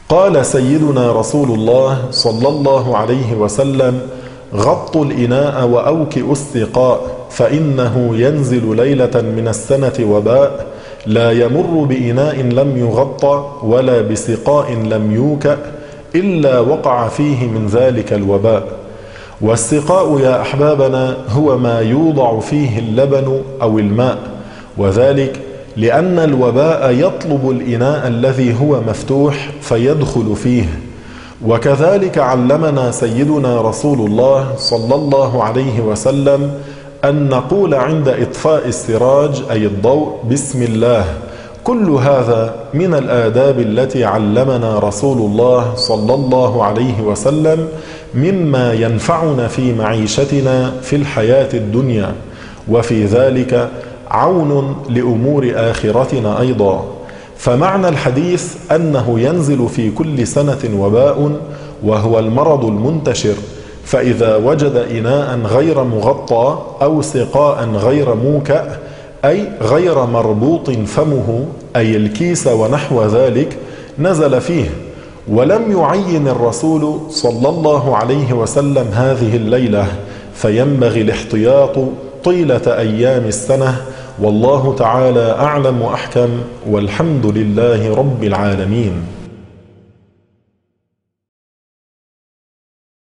قال سيدنا رسول الله صلى الله عليه وسلم: غطوا الإناء وأوكئوا السقاء، فإنه ينزل ليلة من السنة وباء لا يمر بإناء لم يغطى ولا بسقاء لم يوكأ إلا وقع فيه من ذلك الوباء. والسقاء يا أحبابنا هو ما يوضع فيه اللبن أو الماء، وذلك لأن الوباء يطلب الإناء الذي هو مفتوح فيدخل فيه. وكذلك علمنا سيدنا رسول الله صلى الله عليه وسلم أن نقول عند إطفاء السراج أي الضوء: بسم الله. كل هذا من الآداب التي علمنا رسول الله صلى الله عليه وسلم مما ينفعنا في معيشتنا في الحياة الدنيا، وفي ذلك عون لأمور آخرتنا أيضا. فمعنى الحديث أنه ينزل في كل سنة وباء، وهو المرض المنتشر، فإذا وجد إناء غير مغطى أو سقاء غير موكأ أي غير مربوط فمه أي الكيس ونحو ذلك نزل فيه. ولم يعين الرسول صلى الله عليه وسلم هذه الليلة، فينبغي الاحتياط طيلة أيام السنة. والله تعالى أعلم وأحكم، والحمد لله رب العالمين.